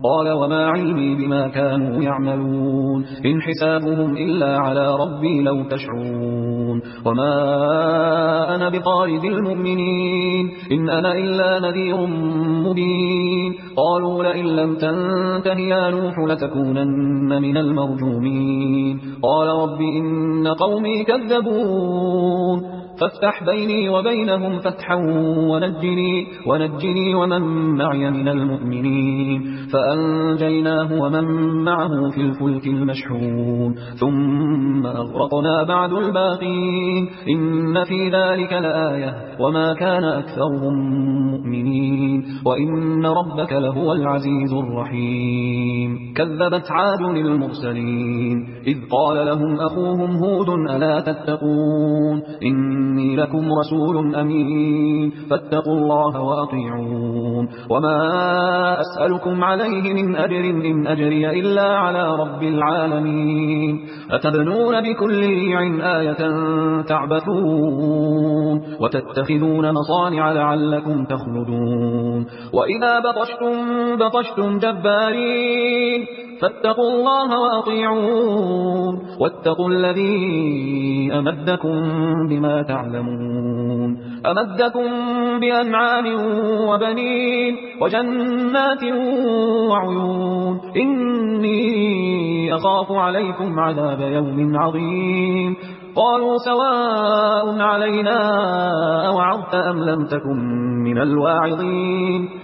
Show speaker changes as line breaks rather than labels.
قال وما علمي بما كانوا يعملون إن حسابهم إلا على ربي لو تشعرون وما أنا بطارد المؤمنين إن أنا إلا نذير مبين قالوا لئن لم تنته يا نوح لتكونن من المرجومين قال رب إن قومي كذبون فافتح بيني وبينهم فتحا ونجني ومن معي من المؤمنين فأنجيناه ومن معه في الفلك المشحون ثم أغرقنا بعد الباقين إن في ذلك لآية وما كان أكثرهم مؤمنين وإن ربك لهو العزيز الرحيم كذبت عاد المرسلين إذ قال لهم أخوهم هود ألا تتقون إني لكم رسول أمين فاتقوا الله وأطيعون وما أسألكم عليه من أجر إن أجري إلا على رب العالمين أتبنون بكل ريع آية تعبثون وتتخذون مصانع لعلكم تخلدون وإذا بطشتم جبارين فاتقوا الله وأطيعون واتقوا الذي أمدكم بما تعلمون أمدكم بأنعام وبنين وجنات وعيون إني أخاف عليكم عذاب يوم عظيم قالوا سواء علينا أوعظت أم لم تكن من الواعظين